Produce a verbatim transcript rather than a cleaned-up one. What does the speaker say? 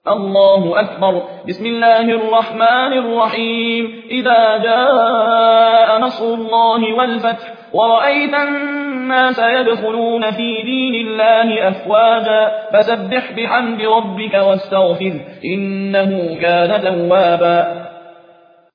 الله أكبر. بسم الله الرحمن الرحيم. إذا جاء نصر الله والفتح ورأيت الناس يدخلون في دين الله أفواجا فسبح بحمد ربك واستغفر إنه كان توابا.